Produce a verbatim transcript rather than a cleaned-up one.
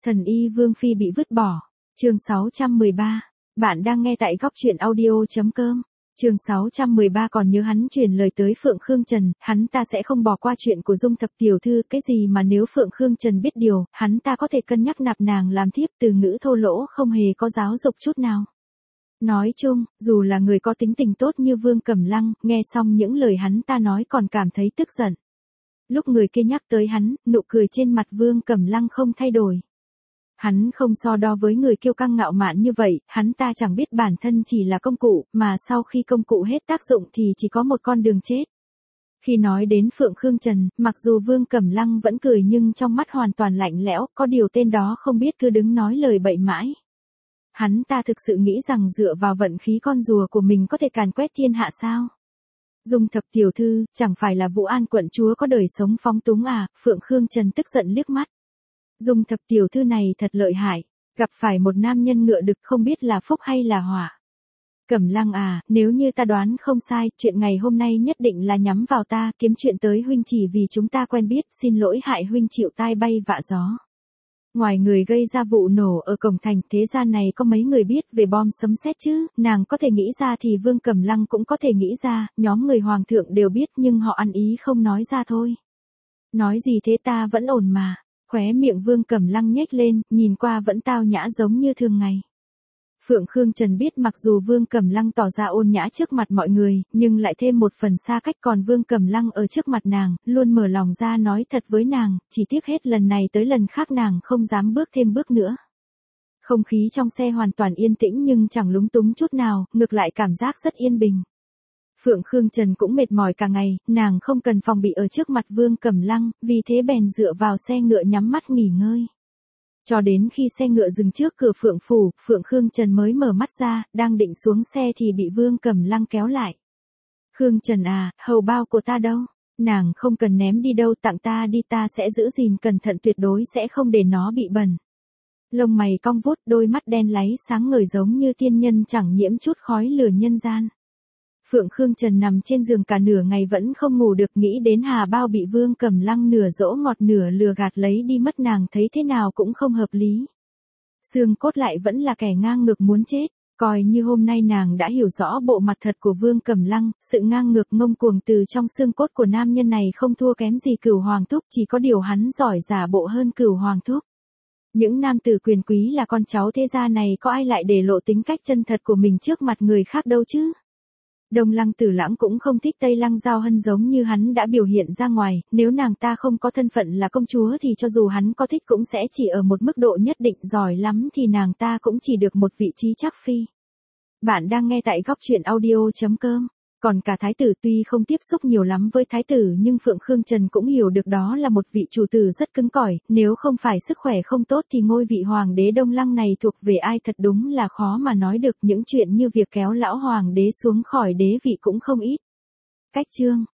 Thần y Vương Phi bị vứt bỏ. Chương sáu trăm mười ba. Bạn đang nghe tại góc truyện audio.com. Chương sáu trăm mười ba còn nhớ hắn truyền lời tới Phượng Khương Trần, hắn ta sẽ không bỏ qua chuyện của Dung Thập tiểu thư, cái gì mà nếu Phượng Khương Trần biết điều, hắn ta có thể cân nhắc nạp nàng làm thiếp, từ ngữ thô lỗ không hề có giáo dục chút nào. Nói chung, dù là người có tính tình tốt như Vương Cẩm Lăng, nghe xong những lời hắn ta nói còn cảm thấy tức giận. Lúc người kia nhắc tới hắn, nụ cười trên mặt Vương Cẩm Lăng không thay đổi. Hắn không so đo với người kiêu căng ngạo mạn như vậy, hắn ta chẳng biết bản thân chỉ là công cụ, mà sau khi công cụ hết tác dụng thì chỉ có một con đường chết. Khi nói đến Phượng Khương Trần, mặc dù Vương Cẩm Lăng vẫn cười nhưng trong mắt hoàn toàn lạnh lẽo, có điều tên đó không biết cứ đứng nói lời bậy mãi. Hắn ta thực sự nghĩ rằng dựa vào vận khí con rùa của mình có thể càn quét thiên hạ sao? Dung Thập tiểu thư, chẳng phải là Vũ An quận chúa có đời sống phóng túng à? Phượng Khương Trần tức giận liếc mắt. Dung Thập tiểu thư này thật lợi hại, gặp phải một nam nhân ngựa đực không biết là phúc hay là họa. Cẩm Lăng à, nếu như ta đoán không sai, chuyện ngày hôm nay nhất định là nhắm vào ta, kiếm chuyện tới huynh chỉ vì chúng ta quen biết, xin lỗi hại huynh chịu tai bay vạ gió. Ngoài người gây ra vụ nổ ở cổng thành, thế gian này có mấy người biết về bom sấm sét chứ, nàng có thể nghĩ ra thì Vương Cẩm Lăng cũng có thể nghĩ ra, nhóm người hoàng thượng đều biết nhưng họ ăn ý không nói ra thôi. Nói gì thế, ta vẫn ổn mà. Khóe miệng Vương Cẩm Lăng nhếch lên, nhìn qua vẫn tao nhã giống như thường ngày. Phượng Khương Trần biết mặc dù Vương Cẩm Lăng tỏ ra ôn nhã trước mặt mọi người, nhưng lại thêm một phần xa cách, còn Vương Cẩm Lăng ở trước mặt nàng, luôn mở lòng ra nói thật với nàng, chỉ tiếc hết lần này tới lần khác nàng không dám bước thêm bước nữa. Không khí trong xe hoàn toàn yên tĩnh nhưng chẳng lúng túng chút nào, ngược lại cảm giác rất yên bình. Phượng Khương Trần cũng mệt mỏi cả ngày, nàng không cần phòng bị ở trước mặt Vương Cẩm Lăng, vì thế bèn dựa vào xe ngựa nhắm mắt nghỉ ngơi. Cho đến khi xe ngựa dừng trước cửa Phượng Phủ, Phượng Khương Trần mới mở mắt ra, đang định xuống xe thì bị Vương Cẩm Lăng kéo lại. Khương Trần à, hầu bao của ta đâu? Nàng không cần ném đi đâu, tặng ta đi, ta sẽ giữ gìn cẩn thận, tuyệt đối sẽ không để nó bị bẩn. Lông mày cong vút, đôi mắt đen láy sáng ngời giống như tiên nhân chẳng nhiễm chút khói lửa nhân gian. Phượng Khương Trần nằm trên giường cả nửa ngày vẫn không ngủ được, nghĩ đến hà bao bị Vương Cẩm Lăng nửa dỗ ngọt nửa lừa gạt lấy đi mất, nàng thấy thế nào cũng không hợp lý. Xương cốt lại vẫn là kẻ ngang ngược muốn chết, coi như hôm nay nàng đã hiểu rõ bộ mặt thật của Vương Cẩm Lăng, sự ngang ngược ngông cuồng từ trong xương cốt của nam nhân này không thua kém gì Cửu Hoàng Thúc, chỉ có điều hắn giỏi giả bộ hơn Cửu Hoàng Thúc. Những nam tử quyền quý là con cháu thế gia này có ai lại để lộ tính cách chân thật của mình trước mặt người khác đâu chứ? Đông Lăng Tử Lãng cũng không thích Tây Lăng Giao Hân giống như hắn đã biểu hiện ra ngoài, nếu nàng ta không có thân phận là công chúa thì cho dù hắn có thích cũng sẽ chỉ ở một mức độ nhất định, giỏi lắm thì nàng ta cũng chỉ được một vị trí chắc phi. Bạn đang nghe tại góc truyện audio.com. Còn cả thái tử tuy không tiếp xúc nhiều lắm với thái tử nhưng Phượng Khương Trần cũng hiểu được đó là một vị chủ tử rất cứng cỏi, nếu không phải sức khỏe không tốt thì ngôi vị hoàng đế Đông Lăng này thuộc về ai thật đúng là khó mà nói được, những chuyện như việc kéo lão hoàng đế xuống khỏi đế vị cũng không ít. Cách chương